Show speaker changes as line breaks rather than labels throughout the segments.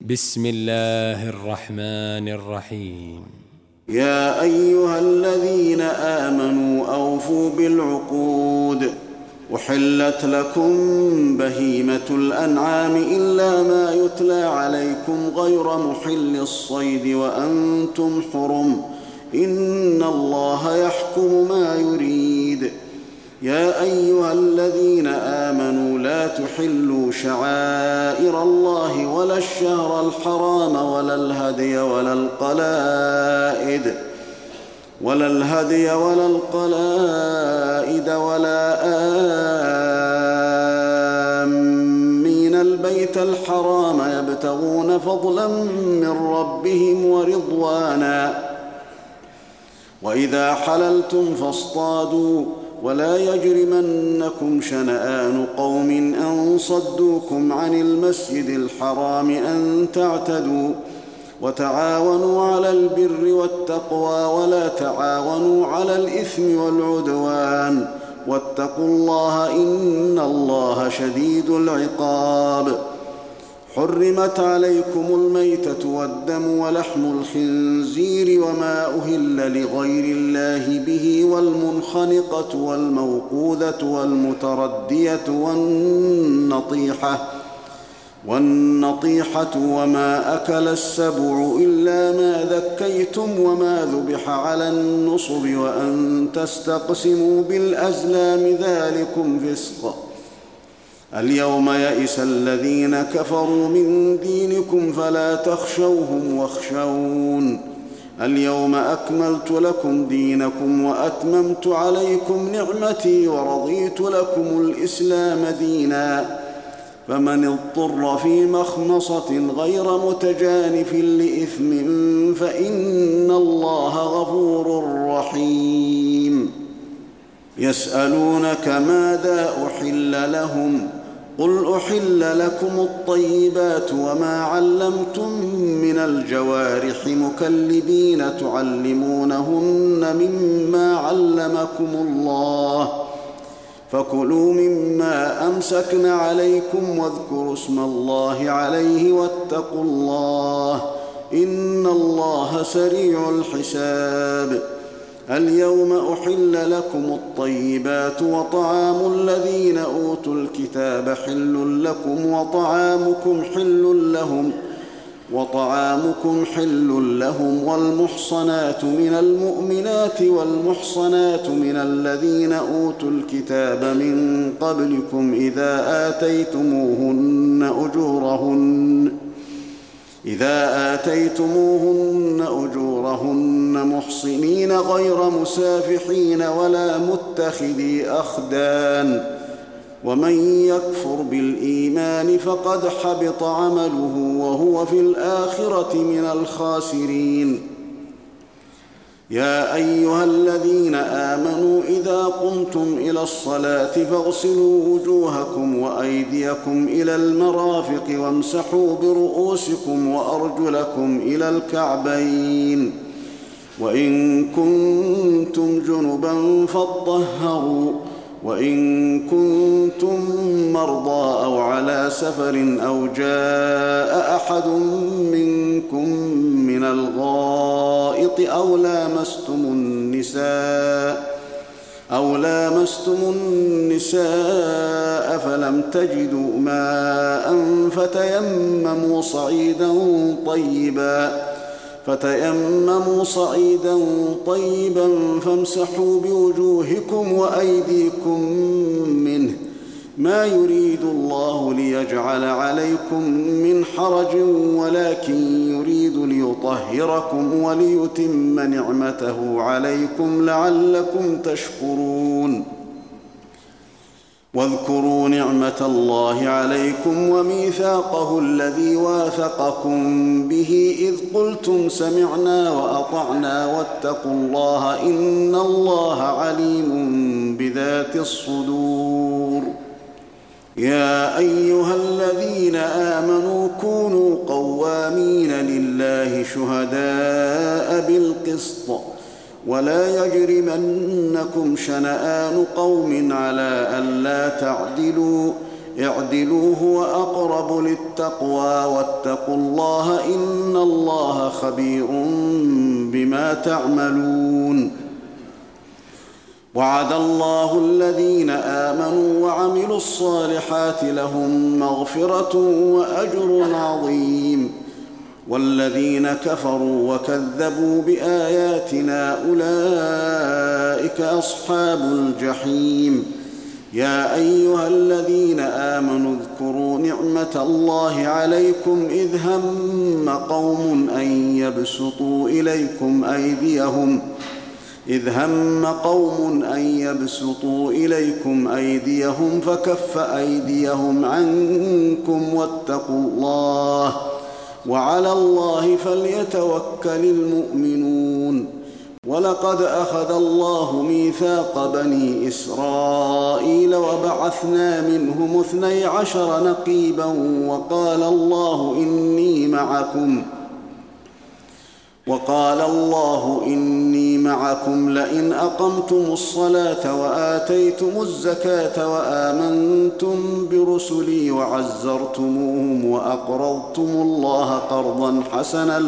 بسم الله الرحمن الرحيم.
يا أيها الذين آمنوا أوفوا بالعقود. أحلت لكم بهيمة الأنعام إلا ما يتلى عليكم غير محل الصيد وأنتم حرم، إن الله يحكم ما يريد. يا أيها الذين آمنوا لا تحلوا شعائر الله ولا الشهر الحرام ولا الهدي ولا القلائد ولا آمين البيت الحرام يبتغون فضلا من ربهم ورضوانا. وإذا حللتم فاصطادوا، ولا يجرمنكم شنآن قوم أن صدوكم عن المسجد الحرام أن تعتدوا. وتعاونوا على البر والتقوى ولا تعاونوا على الإثم والعدوان، واتقوا الله إن الله شديد العقاب. حرمت عليكم الميتة والدم ولحم الخنزير وما أهل لغير الله به والمنخنقة والموقوذة والمتردية والنطيحة وما أكل السبع إلا ما ذكيتم وما ذبح على النصب وأن تستقسموا بالأزلام ذلكم فسق. اليوم يئس الذين كفروا من دينكم فلا تخشوهم واخشون. اليوم أكملت لكم دينكم وأتممت عليكم نعمتي ورضيت لكم الإسلام دينا. فمن اضطر في مخمصة غير متجانف لإثم فإن الله غفور رحيم. يسألونك ماذا أحل لهم؟ قل أحل لكم الطيبات وما علمتم من الجوارح مكلبين تعلمونهن مما علمكم الله، فكلوا مما أمسكن عليكم واذكروا اسم الله عليه واتقوا الله إن الله سريع الحساب. اليوم أحل لكم الطيبات وطعام الذين أوتوا الكتاب حل لكم وطعامكم حل لهم والمحصنات من المؤمنات والمحصنات من الذين أوتوا الكتاب من قبلكم إذا آتيتموهن أجورهن محصنين غير مسافحين ولا متخذي أخدان، ومن يكفر بالإيمان فقد حبط عمله وهو في الآخرة من الخاسرين. يا أيها الذين آمنوا إذا قمتم إلى الصلاة فاغسلوا وجوهكم وأيديكم إلى المرافق وامسحوا برؤوسكم وأرجلكم إلى الكعبين، وإن كنتم جنبا فاطهروا، وإن كنتم مرضى أو على سفر أو جاء أحد منكم من الغائط أو لامستم النساء فلم تجدوا ماء فتيمموا صعيدا طيبا فامسحوا بوجوهكم وأيديكم منه، ما يريد الله ليجعل عليكم من حرج ولكن يريد ليطهركم وليتم نعمته عليكم لعلكم تشكرون. واذكروا نعمة الله عليكم وميثاقه الذي واثقكم به إذ قلتم سمعنا وأطعنا واتقوا الله إن الله عليم بذات الصدور. يا أيها الذين آمنوا كونوا قوامين لله شهداء بالقسط ولا يجرمنكم شنآن قوم على ألا تعدلوا اعدلوا هو أقرب للتقوى واتقوا الله إن الله خبير بما تعملون. وعد الله الذين آمنوا وعملوا الصالحات لهم مغفرة وأجر عظيم، والذين كفروا وكذبوا بآياتنا أولئك أصحاب الجحيم. يا أيها الذين آمنوا اذكروا نعمة الله عليكم إذ هم قوم أن يبسطوا إليكم أيديهم فكف أيديهم عنكم واتقوا الله وعلى الله فليتوكل المؤمنون. ولقد أخذ الله ميثاق بني إسرائيل وبعثنا منهم 12 نقيبا وقال الله إني معكم لئن أقمتم الصلاة وآتيتم الزكاة وآمنتم برسلي وعزرتموهم وأقرضتم الله قرضا حسنا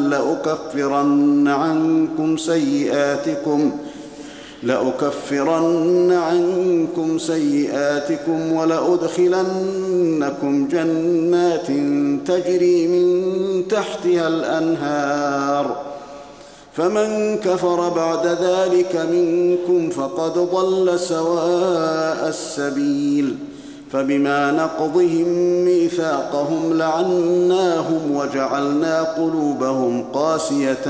لأكفرن عنكم سيئاتكم ولأدخلنكم جنات تجري من تحتها الأنهار، فمن كفر بعد ذلك منكم فقد ضل سواء السبيل. فبما نقضهم ميثاقهم لعناهم وجعلنا قلوبهم قاسية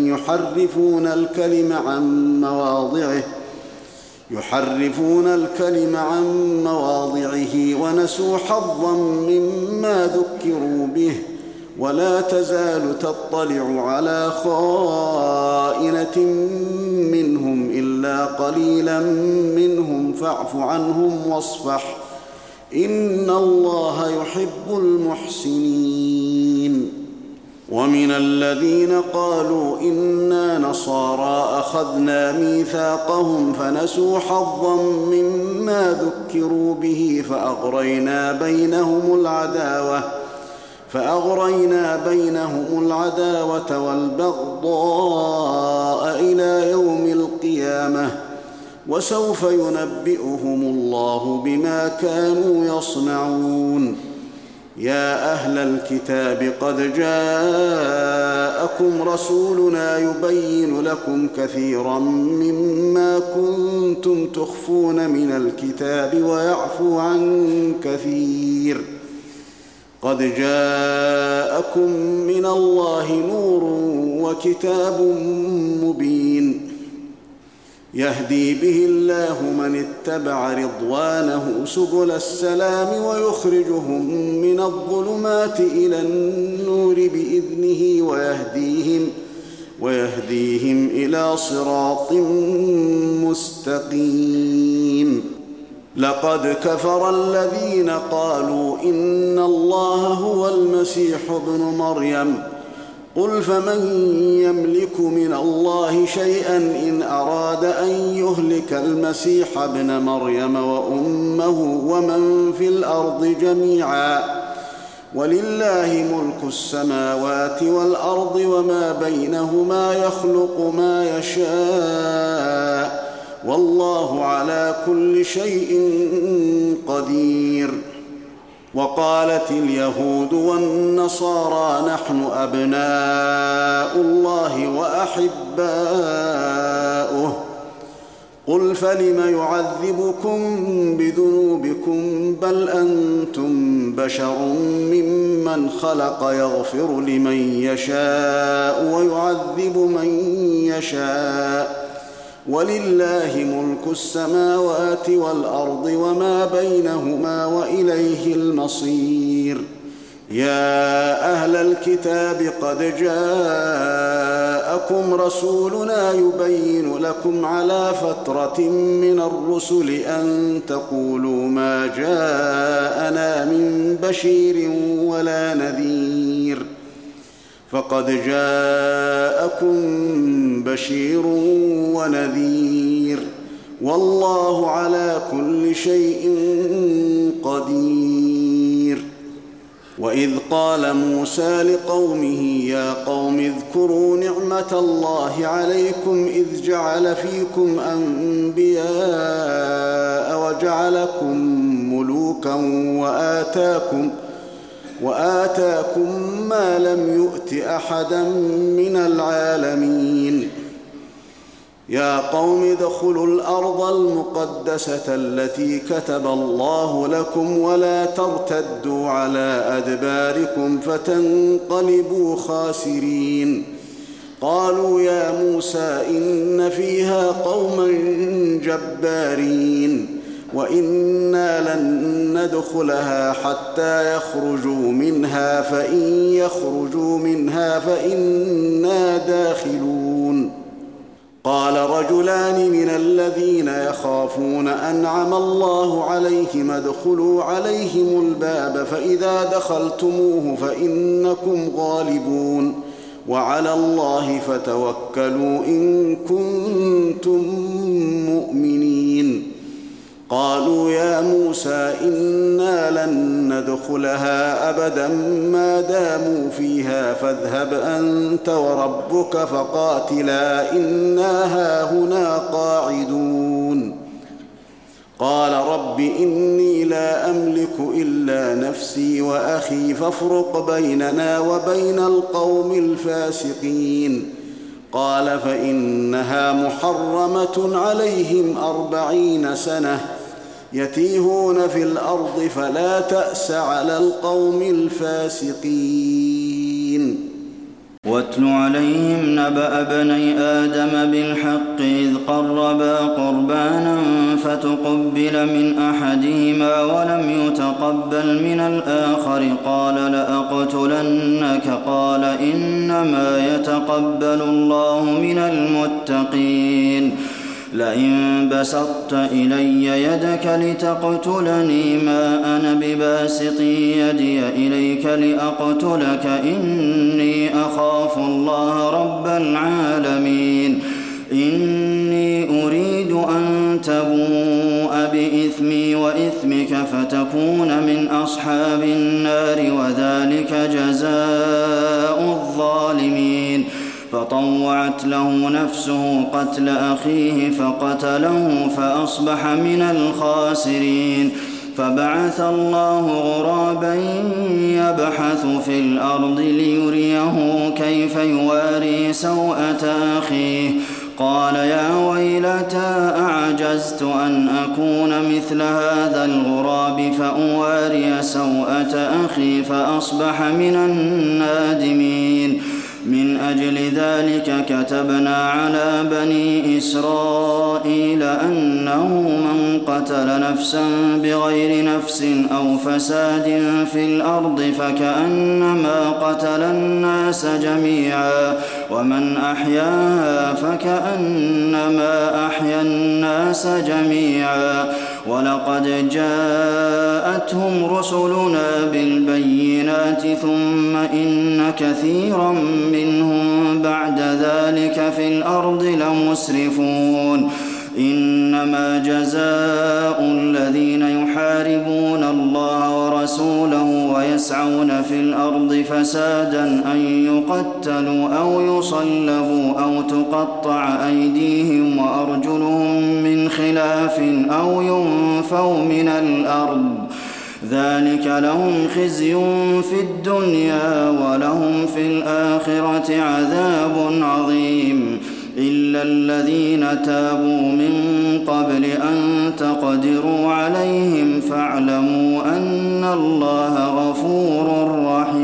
يحرفون الكلم عن مواضعه ونسوا حظا مما ذكروا به، ولا تزال تطلع على خائنة منهم إلا قليلا منهم فاعف عنهم واصفح إن الله يحب المحسنين. ومن الذين قالوا إنا نصارى أخذنا ميثاقهم فنسوا حظا مما ذكروا به فأغرينا بينهم العداوة والبغضاء إلى يوم القيامة، وسوف ينبئهم الله بما كانوا يصنعون. يا أهل الكتاب قد جاءكم رسولنا يبين لكم كثيرا مما كنتم تخفون من الكتاب ويعفو عن كثير. قد جاءكم من الله نور وكتاب مبين يهدي به الله من اتبع رضوانه سبل السلام ويخرجهم من الظلمات إلى النور بإذنه ويهديهم إلى صراط مستقيم. لقد كفر الذين قالوا إن الله هو المسيح ابن مريم قل فمن يملك من الله شيئا إن أراد أن يهلك المسيح ابن مريم وأمه ومن في الأرض جميعا ولله ملك السماوات والأرض وما بينهما يخلق ما يشاء والله على كل شيء قدير. وقالت اليهود والنصارى نحن أبناء الله وأحباؤه قل فلم يعذبكم بذنوبكم بل أنتم بشر ممن خلق يغفر لمن يشاء ويعذب من يشاء ولله ملك السماوات والأرض وما بينهما وإليه المصير. يا أهل الكتاب قد جاءكم رسولنا يبين لكم على فترة من الرسل أن تقولوا ما جاءنا من بشير ولا نذير فقد جاءكم بشير ونذير والله على كل شيء قدير. وإذ قال موسى لقومه يا قوم اذكروا نعمة الله عليكم إذ جعل فيكم أنبياء وجعلكم ملوكا وآتاكم ما لم يؤت أحدا من العالمين يا قوم ادخلوا الأرض المقدسة التي كتب الله لكم ولا ترتدوا على أدباركم فتنقلبوا خاسرين قالوا يا موسى إن فيها قوما جبارين وإنا لن ندخلها حتى يخرجوا منها فإن يخرجوا منها فإنا داخلون قال رجلان من الذين يخافون أنعم الله عليهم ادخلوا عليهم الباب فإذا دخلتموه فإنكم غالبون وعلى الله فتوكلوا إن كنتم مؤمنين قالوا يا موسى إنا لن ندخلها أبدا ما داموا فيها فاذهب أنت وربك فقاتلا إنا هاهنا قاعدون قال رب إني لا أملك إلا نفسي وأخي فافرق بيننا وبين القوم الفاسقين قال فإنها محرمة عليهم 40 سنة يتيهون في الأرض فلا تأس على القوم الفاسقين
واتل عليهم نبأ بني آدم بالحق إذ قربا قربانا فتقبل من أحدهما ولم يتقبل من الآخر قال لأقتلنك قال إنما يتقبل الله من المتقين لئن بسطت إلي يدك لتقتلني ما أنا بباسط يدي إليك لأقتلك إني أخاف الله رب العالمين إني أريد أن تبوء بإثمي وإثمك فتكون من أصحاب النار وذلك جزاء الظالمين فطوعت له نفسه قتل أخيه فقتله فأصبح من الخاسرين فبعث الله غرابا يبحث في الأرض ليريه كيف يواري سوءة أخيه قال يا ويلتى أعجزت أن أكون مثل هذا الغراب فأواري سوءة أخي فأصبح من النادمين من أجل ذلك كتبنا على بني إسرائيل أنه من قتل نفسا بغير نفس أو فساد في الأرض فكأنما قتل الناس جميعا ومن أحياها فكأنما أحيا الناس جميعا ولقد جاءتهم رسلنا بالبينات ثم إن كثيرا منهم بعد ذلك في الأرض لمسرفون إنما جزاء الذين يحاربون الله ورسوله ويسعون في الأرض فسادا أن يقتلوا أو يصلبوا أو تقطع أيديهم وأرجلهم من خلاف أو ينفوا من الأرض ذلك لهم خزي في الدنيا ولهم في الآخرة عذاب عظيم إلا الذين تابوا من قبل أن تقدروا عليهم فاعلموا أن الله غفور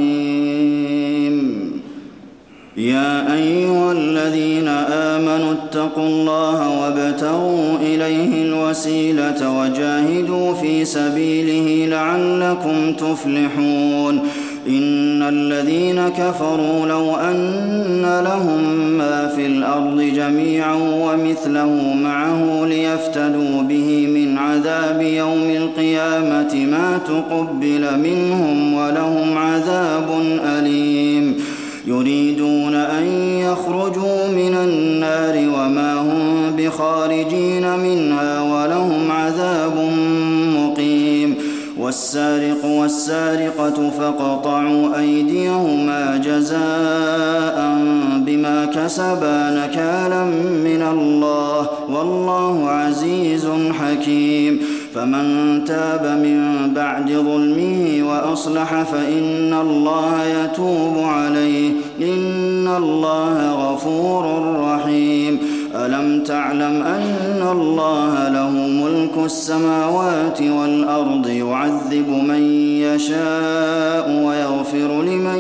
رحيم يا أيها الذين آمنوا اتقوا الله وابتغوا إليه الوسيلة وجاهدوا في سبيله لعلكم تفلحون إن الذين كفروا لو أن لهم ما في الأرض جميعا ومثله معه ليفتدوا به من عذاب يوم القيامة ما تقبل منهم ولهم عذاب أليم يريدون أن يخرجوا من النار وما هم بخارجين منها ولهم عذاب مقيم والسارق والسارقة فاقطعوا أيديهما جزاء بما كسبا نكالا من الله والله عزيز حكيم فمن تاب من بعد ظلمه وأصلح فإن الله يتوب عليه إن الله غفور رحيم ألم تعلم أن الله له ملك السماوات والأرض يعذب من يشاء ويغفر لمن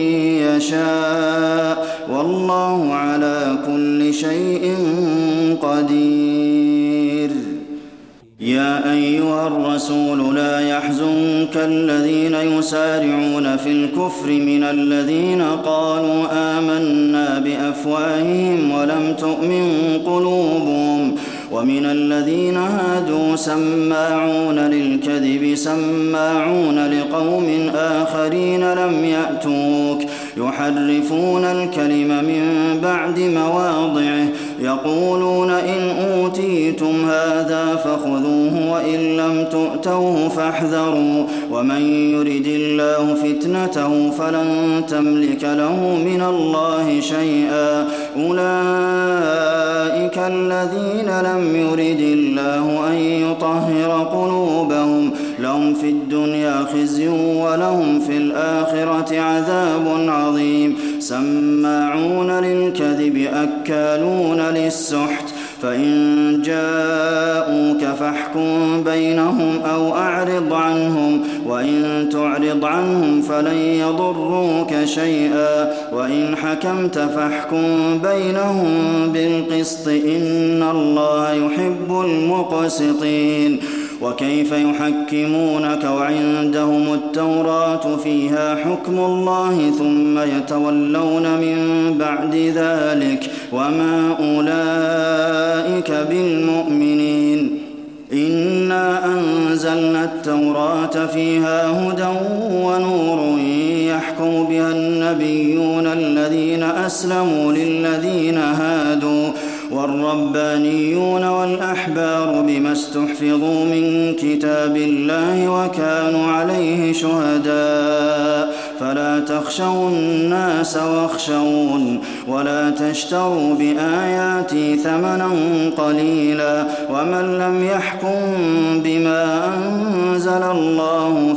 يشاء والله على كل شيء قدير يا أيها الرسول لا يحزنك الذين يسارعون في الكفر من الذين قالوا آمنا بأفواههم ولم تؤمن قلوبهم ومن الذين هادوا سماعون للكذب سماعون لقوم آخرين لم يأتوك يحرفون الكلم من بعد مواضعه يقولون إن أوتيتم هذا فخذوه وإن لم تؤتوه فاحذروا ومن يرد الله فتنته فلن تملك له من الله شيئا أولئك الذين لم يرد الله أن يطهر قلوبهم لهم في الدنيا خزي ولهم في الآخرة عذاب عظيم سماعون للكذب أكالون للسحت فإن جاءوك فاحكم بينهم أو أعرض عنهم وإن تعرض عنهم فلن يضروك شيئا وإن حكمت فاحكم بينهم بالقسط إن الله يحب المقسطين وكيف يحكمونك وعندهم التوراة فيها حكم الله ثم يتولون من بعد ذلك وما أولئك بالمؤمنين إنا أنزلنا التوراة فيها هدى ونور يحكم بها النبيون الذين أسلموا للذين هادوا والربانيون والأحبار بما استحفظوا من كتاب الله وكانوا عليه شهداء فلا تخشوا الناس واخشون ولا تشتروا بآياتي ثمنا قليلا ومن لم يحكم بما أنزل الله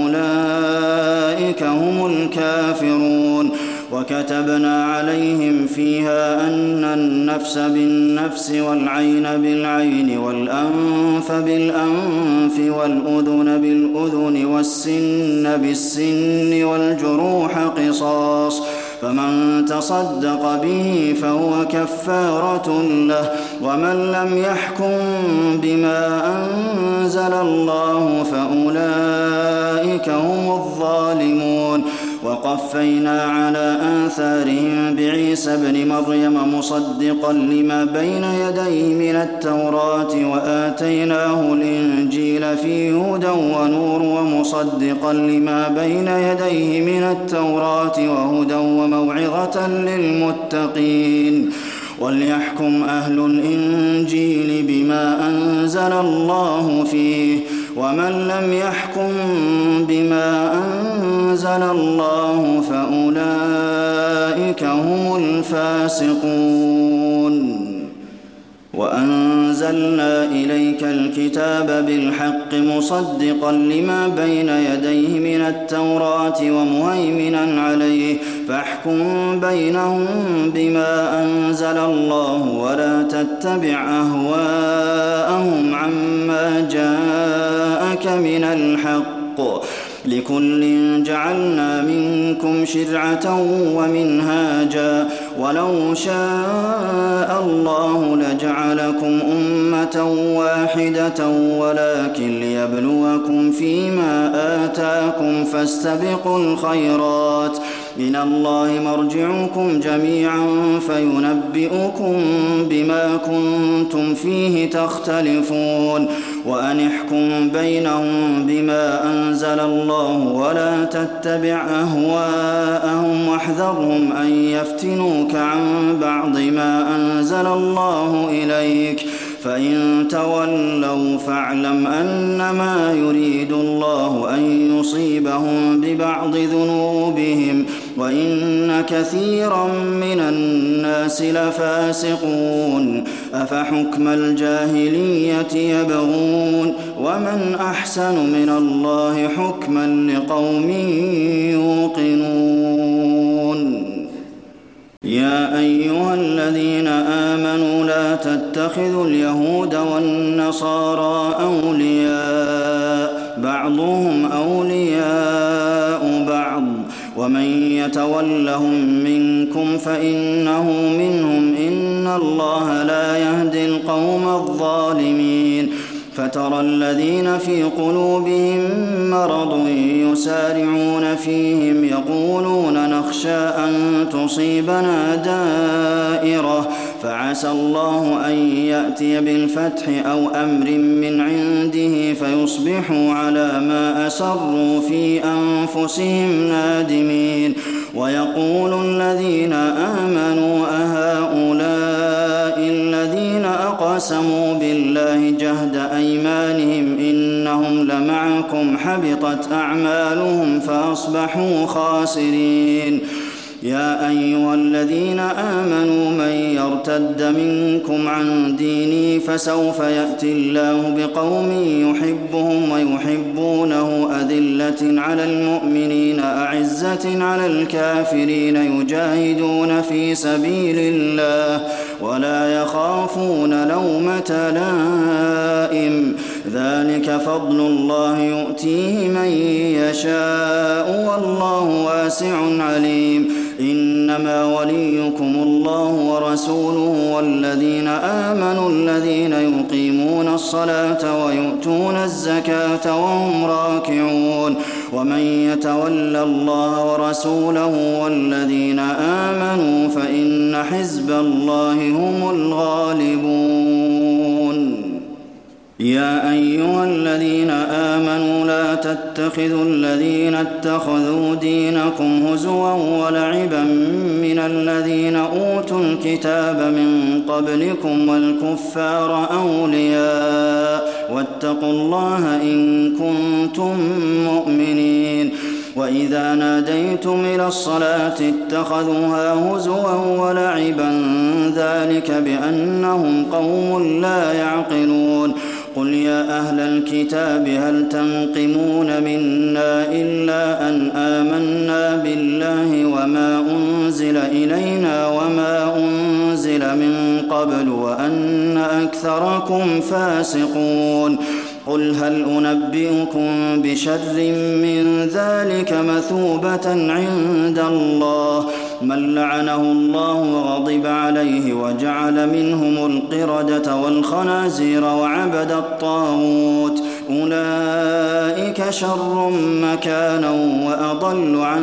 فأولئك هم الكافرون وكتبنا عليهم فيها أن النفس بالنفس والعين بالعين والأنف بالأنف والأذن بالأذن والسن بالسن والجروح قصاص فمن تصدق به فهو كفارة له ومن لم يحكم بما أنزل الله فأولئك هم الظالمون وقفينا على آثارهم بعيسى ابن مريم مصدقا لما بين يديه من التوراة وآتيناه الإنجيل فيه هدى ونور ومصدقا لما بين يديه من التوراة وهدى وموعظة للمتقين وليحكم أهل الإنجيل بما أنزل الله فيه ومن لم يحكم بما أنزل الله فأولئك هم الفاسقون وأنزلنا إليك الكتاب بالحق مصدقا لما بين يديه من التوراة ومهيمنا عليه فاحكم بينهم بما أنزل الله ولا تتبع أهواءهم عما جاءك من الحق لكل جعلنا منكم شرعة ومنهاجا ولو شاء الله لجعلكم أمة واحدة ولكن ليبلوكم فيما آتاكم فاستبقوا الخيرات إلى الله مرجعكم جميعا فينبئكم بما كنتم فيه تختلفون وأن احكم بينهم بما أنزل الله ولا تتبع أهواءهم واحذرهم أن يفتنوك عن بعض ما أنزل الله إليك فإن تولوا فاعلم أنما يريد الله أن يصيبهم ببعض ذنوبهم وإن كثيرا من الناس لفاسقون أفحكم الجاهلية يبغون ومن أحسن من الله حكما لقوم يوقنون يا أيها الذين آمنوا لا تتخذوا اليهود والنصارى أولياء بعضهم أولياء بعض ومن يتولهم منكم فإنه منهم إن الله لا يهدي القوم الظالمين فترى الذين في قلوبهم مرض يسارعون فيهم يقولون نخشى أن تصيبنا دائرة فعسى الله أن يأتي بالفتح أو أمر من عنده فيصبحوا على ما أسروا في أنفسهم نادمين ويقول الذين آمنوا أهؤلاء الذين أقسموا بالله جهد أيمانهم إنهم لمعكم حبطت أعمالهم فأصبحوا خاسرين يا أيها الذين آمنوا من يرتد منكم عن دينه فسوف يأتي الله بقوم يحبهم ويحبونه أذلة على المؤمنين أعزة على الكافرين يجاهدون في سبيل الله ولا يخافون لومة لائم ذلك فضل الله يؤتيه من يشاء والله واسع عليم إنما وليكم الله ورسوله والذين آمنوا الذين يقيمون الصلاة ويؤتون الزكاة وهم راكعون ومن يتول الله ورسوله والذين آمنوا فإن حزب الله هم الغالبون يا أيها الذين آمنوا لا تتخذوا الذين اتخذوا دينكم هزوا ولعبا من الذين أوتوا الكتاب من قبلكم والكفار أولياء واتقوا الله إن كنتم مؤمنين وإذا ناديتم إلى الصلاة اتخذوها هزوا ولعبا ذلك بأنهم قوم لا يعقلون قل يا أهل الكتاب هل تنقمون منا إلا أن آمنا بالله وما أنزل إلينا وما أنزل من قبل وأن أكثركم فاسقون قل هل أنبئكم بشر من ذلك مثوبة عند الله من لعنه الله وغضب عليه وجعل منهم القردة والخنازير وعبد الطاغوت أولئك شر مكانا وأضل عن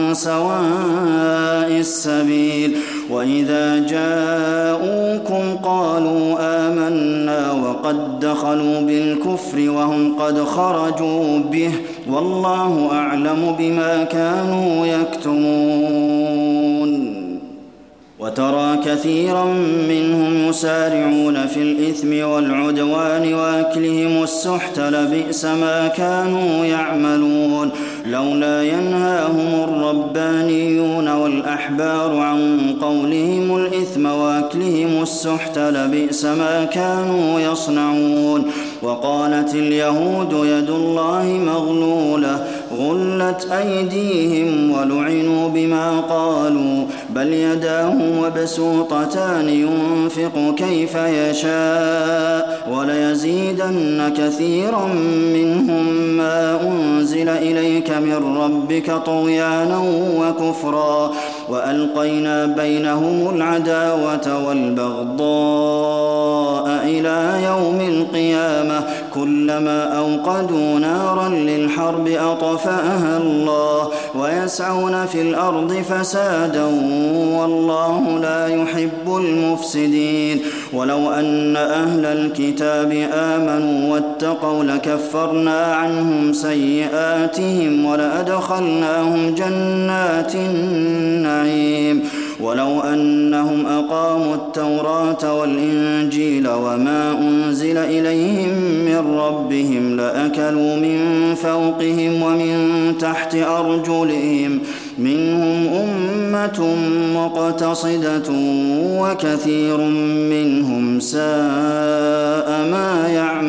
سواء السبيل وإذا جاءوكم قالوا آمنا وقد دخلوا بالكفر وهم قد خرجوا به والله أعلم بما كانوا يكتمون وترى كثيرا منهم يسارعون في الإثم والعدوان وأكلهم السحت لبئس ما كانوا يعملون لولا ينهاهم الربانيون والأحبار عن قولهم الإثم وأكلهم السحت لبئس ما كانوا يصنعون وقالت اليهود يد الله مغلولة غلت أيديهم ولعنوا بما قالوا بل يداه مبسوطتان ينفق كيف يشاء وليزيدن كثيرا منهم ما أنزل إليك من ربك طغيانا وكفرا وألقينا بينهم العداوة والبغضاء إلى يوم القيامة كلما أوقدوا نارا للحرب أطفأها الله ويسعون في الأرض فسادا والله لا يحب المفسدين ولو أن أهل الكتاب آمنوا واتقوا لكفرنا عنهم سيئاتهم ولأدخلناهم جنات النعيم ولو أنهم أقاموا التوراة والإنجيل وما أنزل إليهم من ربهم لأكلوا من فوقهم ومن تحت أرجلهم منهم أمة مقتصدة وكثير منهم ساء ما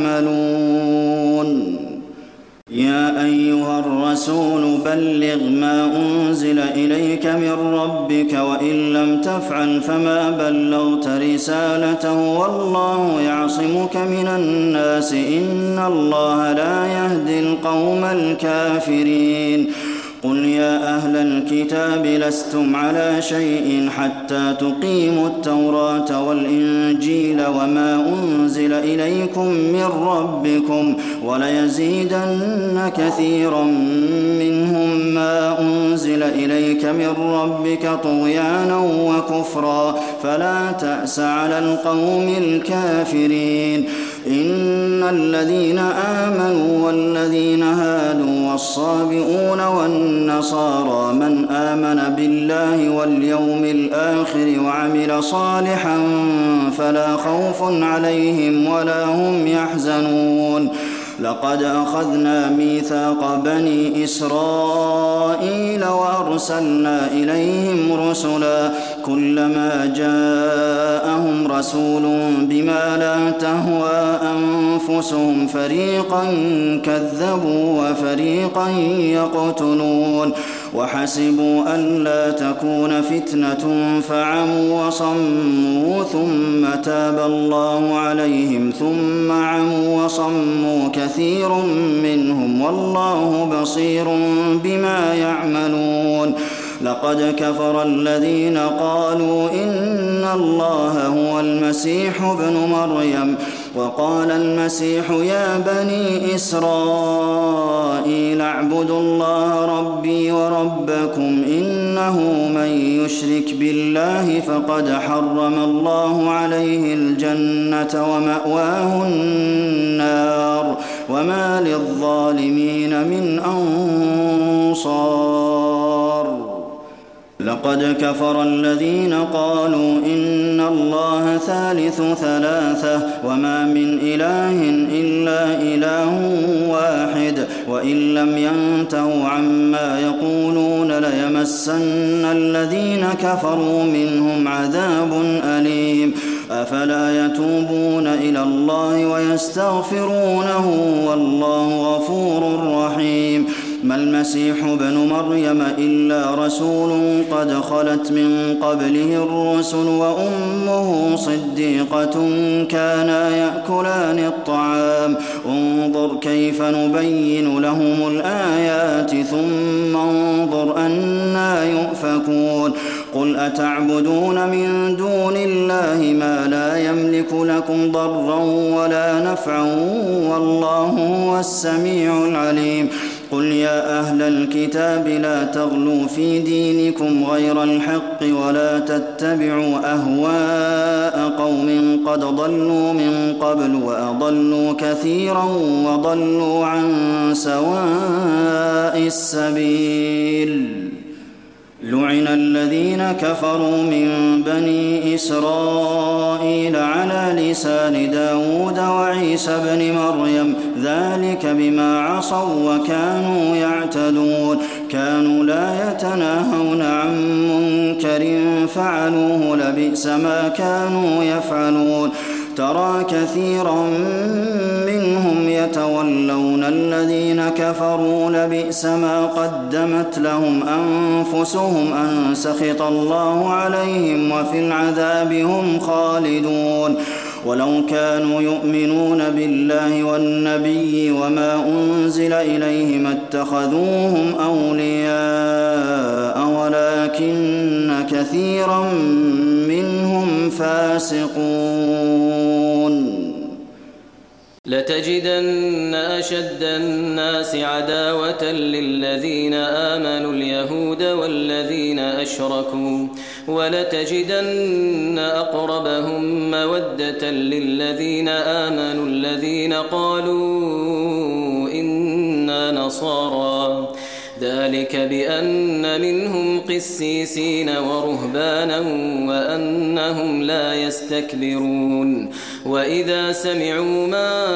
يعملون يا أيها الرسول بلغ ما أنزل إليك من ربك وإن لم تفعل فما بلغت رسالته والله يعصمك من الناس إن الله لا يهدي القوم الكافرين قل يا أهل الكتاب لستم على شيء حتى تقيموا التوراة والإنجيل وما أنزل إليكم من ربكم وليزيدن كثيرا منهم ما أنزل إليك من ربك طغيانا وكفرا فلا تأس على القوم الكافرين إن الذين آمنوا والذين هادوا والصابئون والنصارى من آمن بالله واليوم الآخر وعمل صالحا فلا خوف عليهم ولا هم يحزنون لقد أخذنا ميثاق بني إسرائيل وأرسلنا إليهم رسلا كلما جاءهم رسول بما لا تهوى أنفسهم فريقا كذبوا وفريقا يقتلون وحسبوا ألا تكون فتنة فعموا وصموا ثم تاب الله عليهم ثم عموا وصموا كثير منهم والله بصير بما يعملون لقد كفر الذين قالوا إن الله هو المسيح ابن مريم وقال المسيح يا بني إسرائيل اعبدوا الله ربي وربكم إنه من يشرك بالله فقد حرم الله عليه الجنة ومأواه النار وما للظالمين من أنصار لقد كفر الذين قالوا إن الله ثالث ثلاثة وما من إله إلا إله واحد وإن لم ينتهوا عما يقولون ليمسن الذين كفروا منهم عذاب أليم أفلا يتوبون إلى الله ويستغفرونه والله غفور رحيم ما المسيح ابن مريم إلا رسول قد خلت من قبله الرسل وأمه صديقة كانا يأكلان الطعام انظر كيف نبين لهم الآيات ثم انظر أنا يؤفكون قل أتعبدون من دون الله ما لا يملك لكم ضرا ولا نفعا والله هو السميع العليم قل يا أهل الكتاب لا تغلوا في دينكم غير الحق ولا تتبعوا أهواء قوم قد ضلوا من قبل وأضلوا كثيرا وضلوا عن سواء السبيل لعن الذين كفروا من بني إسرائيل على لسان داود وعيسى بن مريم ذلك بما عصوا وكانوا يعتدون كانوا لا يتناهون عن منكر فعلوه لبئس ما كانوا يفعلون ترى كثيرا منهم يتولون الذين كفروا لبئس ما قدمت لهم أنفسهم أن سخط الله عليهم وفي العذاب هم خالدون ولو كانوا يؤمنون بالله والنبي وما أنزل إليه ما اتخذوهم أولياء ولكن كثيرا منهم فاسقون
لتجدن أشد الناس عداوة للذين آمنوا اليهود والذين أشركوا ولتجدن أقربهم مودة للذين آمنوا الذين قالوا إنا نصارى ذلك بأن منهم قسيسين ورهبانا وأنهم لا يستكبرون وإذا سمعوا ما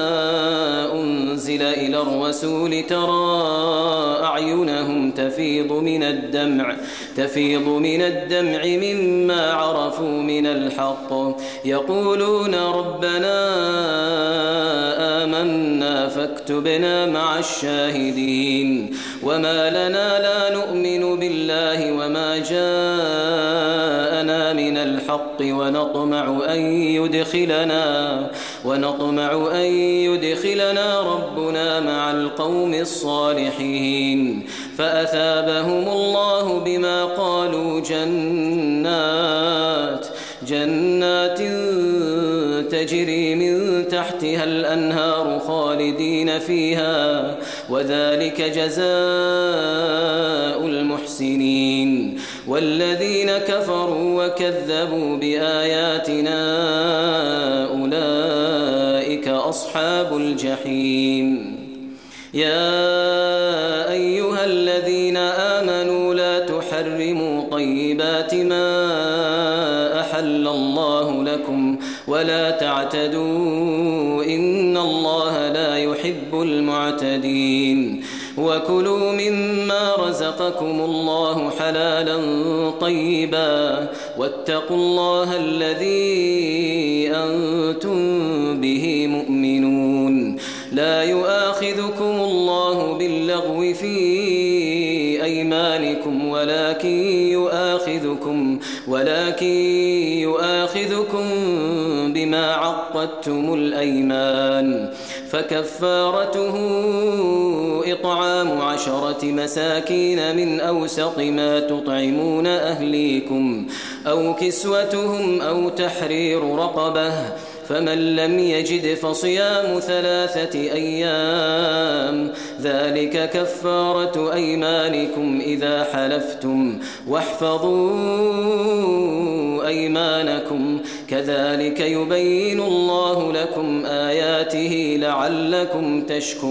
أنزل إلى الرسول ترى أعينهم تفيض من الدمع مما عرفوا من الحق يقولون ربنا آمنا فاكتبنا مع الشاهدين وما لنا لا نؤمن بالله وما جاءنا من الحق ونطمع أن يدخلنا ربنا مع القوم الصالحين فأثابهم الله بما قالوا جنات تجري من تحتها الأنهار خالدين فيها وذلك جزاء المحسنين والذين كفروا وكذبوا بآياتنا أولئك أصحاب الجحيم يا أيها الذين آمنوا لا تحرموا طيبات ما أحل الله لكم ولا تعتدوا إن الله لا يحب المعتدين وكلوا مما رزقكم الله حلالا طيبا واتقوا الله الذي أنتم به مؤمنون لا يؤاخذكم الله باللغو في أيمانكم ولكن يؤاخذكم بما عقدتم الأيمان فكفارته إطعام 10 مساكين من أوسط ما تطعمون أهليكم أو كسوتهم أو تحرير رقبة فمن لم يجد فصيام 3 أيام ذلك كفارة أيمانكم إذا حلفتم واحفظوا أيمانكم كذلك يبين الله لكم آياته لعلكم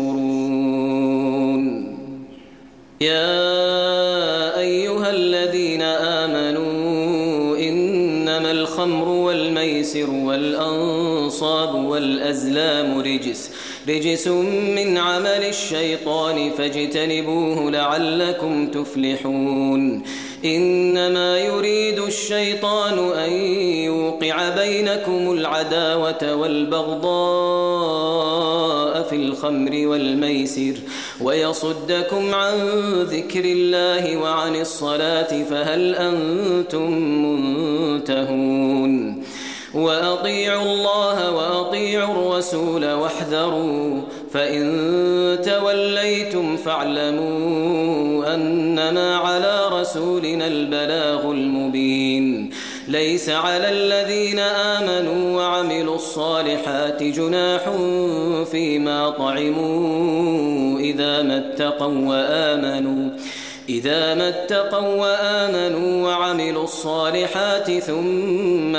تشكرون يا أيها الذين آمنوا إنما الخمر والميسر والأنصاب والأزلام رجس من عمل الشيطان فاجتنبوه لعلكم تفلحون إنما يريد الشيطان أن يوقع بينكم العداوة والبغضاء في الخمر والميسر ويصدكم عن ذكر الله وعن الصلاة فهل أنتم منتهون وأطيعوا الله وأطيعوا الرسول واحذروا فإن توليتم فاعلموا أنما على رسولنا البلاغ المبين ليس على الذين آمنوا وعملوا الصالحات جناح فيما طعموا إذا ما اتقوا وآمنوا وعملوا الصالحات ثم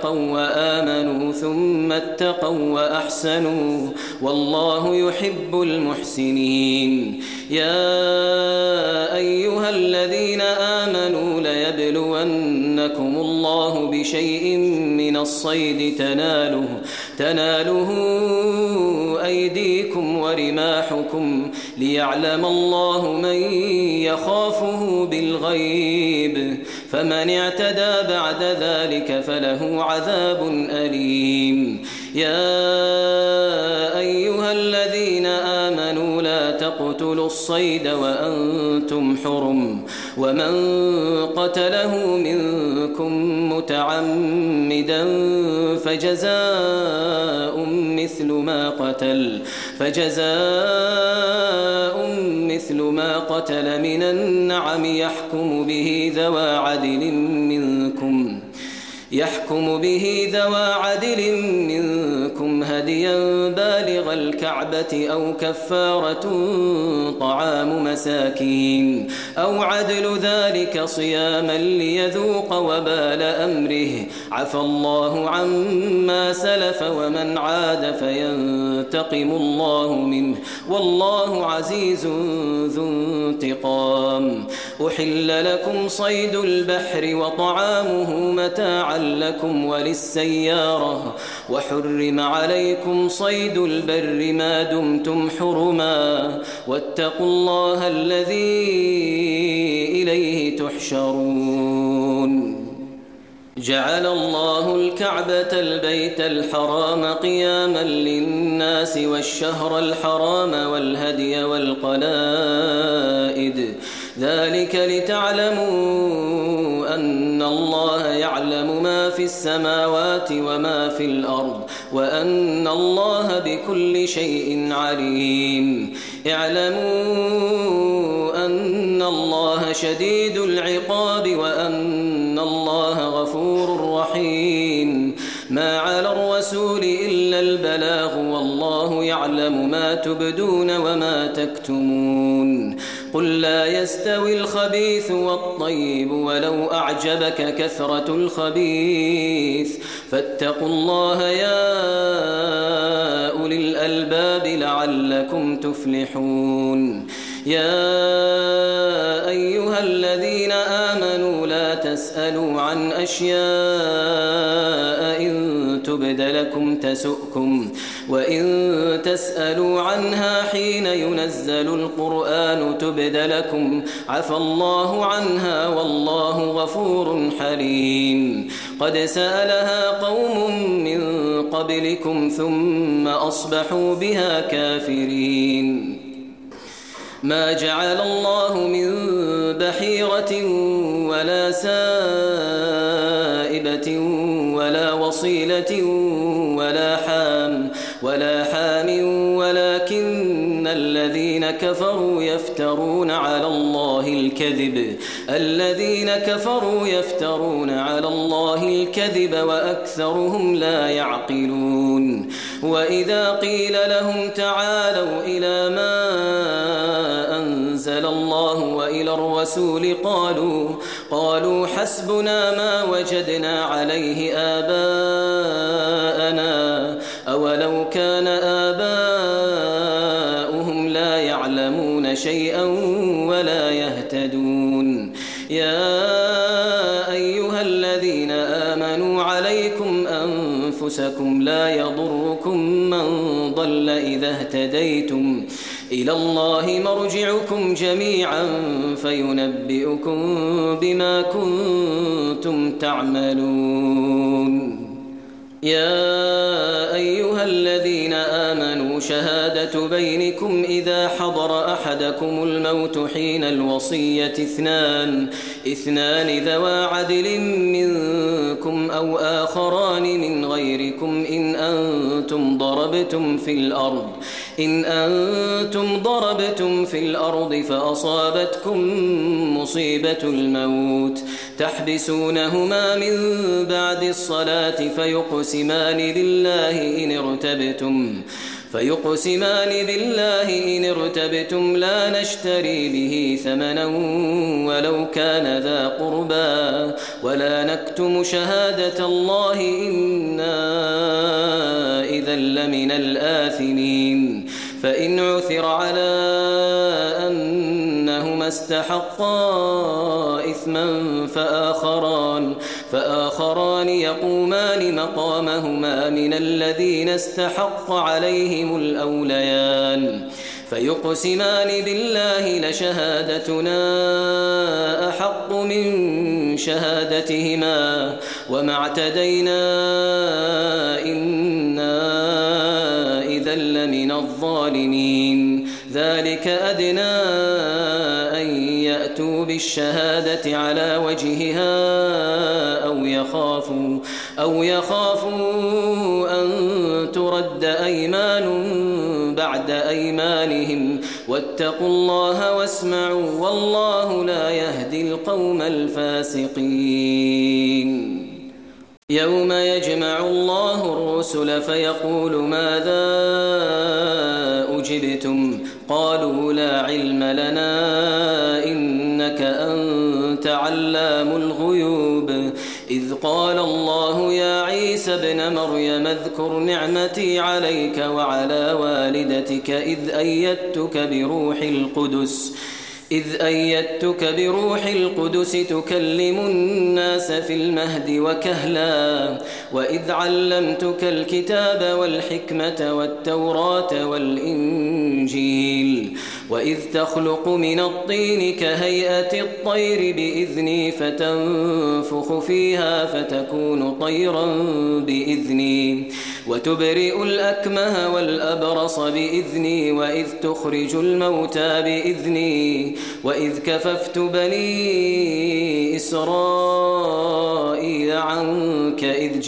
اتقوا وأحسنوا والله يحب المحسنين يا أيها الذين آمنوا ليبلونكم الله بشيء من الصيد تناله أيديكم ورماحكم ليعلم الله من يخافه بالغيب فمن اعتدى بعد ذلك فله عذاب أليم يا أيها الذين آمنوا لا تقتلوا الصيد وأنتم حرم ومن قتله منكم متعمدا فجزاء مثل ما قتل من النعم يحكم به ذوى عدل منكم هديا بالغ الكعبة أو كفارة طعام مساكين أو عدل ذلك صياما ليذوق وبال أمره عفى الله عما سلف ومن عاد فينتقم الله منه والله عزيز ذو انتقام أحل لكم صيد البحر وطعامه متاعا لكم وللسيارة وحرم عليكم صيد البر ما دمتم حرما واتقوا الله الذي إليه تحشرون جعل الله الكعبة البيت الحرام قياما للناس والشهر الحرام والهدي والقلائد ذلك لتعلموا أن الله يعلم ما في السماوات وما في الأرض وأن الله بكل شيء عليم اعلموا أن الله شديد العقاب وأن الله غفور رحيم ما على الرسول إلا البلاغ والله يعلم ما تبدون وما تكتمون قل لا يستوي الخبيث والطيب ولو أعجبك كثرة الخبيث فاتقوا الله يا أولي الألباب لعلكم تفلحون يا أيها الذين آمنوا لا تسألوا عن أشياء إن تبد لكم تسؤكم وإن تسألوا عنها حين ينزل القرآن تبد لكم عفى الله عنها والله غفور حليم قد سألها قوم من قبلكم ثم أصبحوا بها كافرين ما جعل الله من بحيرة ولا سائبة ولا وصيلة ولا حام ولكن الذين كفروا يفترون على الله الكذب وأكثرهم لا يعقلون وإذا قيل لهم تعالوا إلى ما أنزل الله وإلى الرسول قالوا حسبنا ما وجدنا عليه آباءنا أولو كان آباؤهم لا يعلمون شيئا ولا يهتدون يا أيها الذين آمنوا عليكم أنفسكم لا يضركم من ضل إذا اهتديتم إلى الله مرجعكم جميعا فينبئكم بما كنتم تعملون يا أيها الذين آمنوا شهادة بينكم إذا حضر أحدكم الموت حين الوصية اثنان ذوى عدل منكم أو آخران من غيركم إن أنتم ضربتم في الأرض فأصابتكم مصيبة الموت تحبسونهما من بعد الصلاة فيقسمان بالله إن ارتبتم لا نشتري به ثمنا ولو كان ذا قربى ولا نكتم شهادة الله إنا إذا لمن الآثمين فإن عثر على أنهما استحقا إثما فآخران يقومان مقامهما من الذين استحق عليهم الأوليان فيقسمان بالله لشهادتنا أحق من شهادتهما وما اعتدينا إنا إذا لمن الظالمين ذلك أدنى أن يأتوا بالشهادة على وجهها أو يخافوا أن ترد أيمان بعد أيمانهم واتقوا الله واسمعوا والله لا يهدي القوم الفاسقين يوم يجمع الله الرسل فيقول ماذا أجبتم قالوا لا علم لنا إنك أنت علام الغيوب إذ قال الله يا عيسى ابن مريم اذكر نعمتي عليك وعلى والدتك إذ إذ أيدتك بروح القدس تكلم الناس في المهد وكهلا وإذ علمتك الكتاب والحكمة والتوراة والإنجيل وإذ تخلق من الطين كهيئة الطير بإذني فتنفخ فيها فتكون طيرا بإذني وتبرئ الأكمه والأبرص بإذني وإذ تخرج الموتى بإذني وإذ كففت بني إسرائيل عنك إذ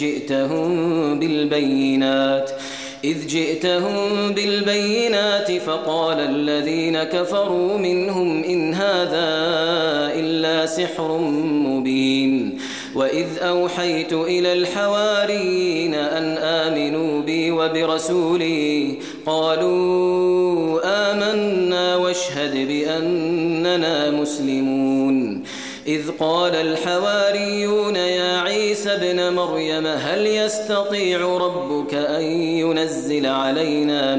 جئتهم بالبينات فقال الذين كفروا منهم إن هذا إلا سحر مبين وإذ أوحيت إلى الحواريين أن آمنوا بي وبرسولي قالوا آمنا واشهد بأننا مسلمون إذ قال الحواريون يا عيسى ابن مريم هل يستطيع ربك أن ينزل علينا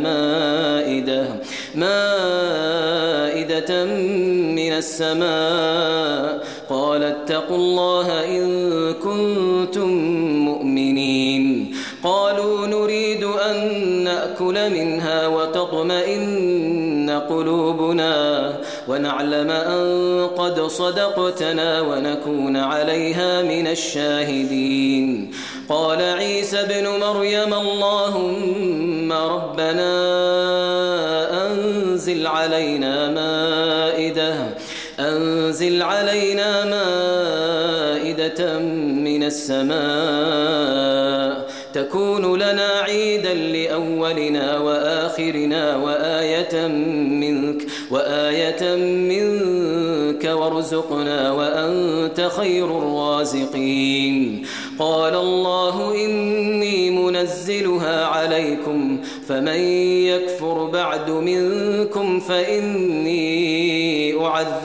مائدة من السماء قال اتقوا الله إن كنتم مؤمنين قالوا نريد أن نأكل منها وتطمئن قلوبنا ونعلم أن قد صدقتنا ونكون عليها من الشاهدين قال عيسى ابن مريم اللهم ربنا أنزل علينا مائدة من السماء تكون لنا عيدا لأولنا وآخرنا وآية منك وارزقنا وأنت خير الرازقين قال الله إني منزلها عليكم فمن يكفر بعد منكم فإني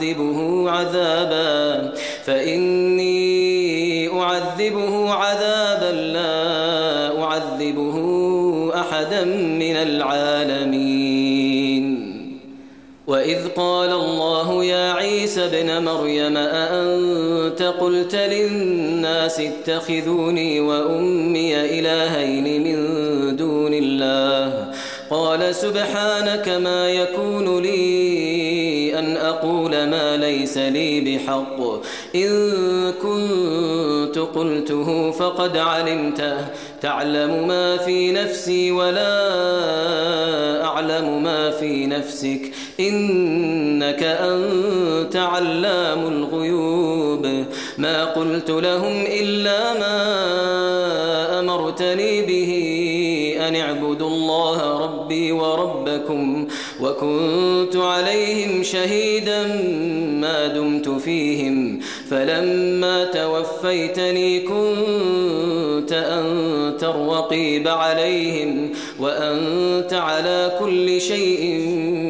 أعذبه عذابا لا أعذبه أحدا من العالمين وإذ قال الله يا عيسى ابن مريم أأنت قلت للناس اتخذوني وأمي إلهين من دون الله قال سبحانك ما يكون لي أن أقول ما ليس لي بحق إن كنت قلته فقد علمته تعلم ما في نفسي ولا أعلم ما في نفسك إنك أنت علام الغيوب ما قلت لهم إلا ما أمرتني به أن اعبدوا الله ربي وربكم وكنت عليهم شهيدا ما دمت فيهم فلما توفيتني كنت أنت الرقيب عليهم وأنت على كل شيء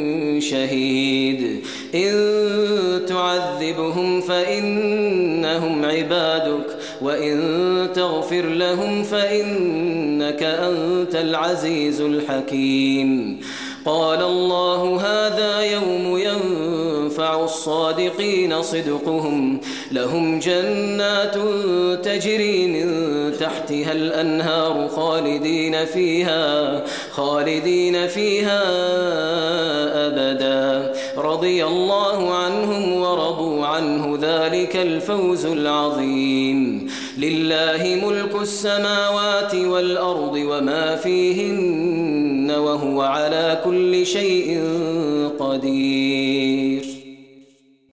شهيد إن تعذبهم فإنهم عبادك وإن تغفر لهم فإنك أنت العزيز الحكيم قال الله هذا يوم ينفع الصادقين صدقهم لهم جنات تجري من تحتها الأنهار خالدين فيها أبدا رضي الله عنهم ورضوا عنه ذلك الفوز العظيم لله ملك السماوات والأرض وما فيهن وهو على كل شيء قدير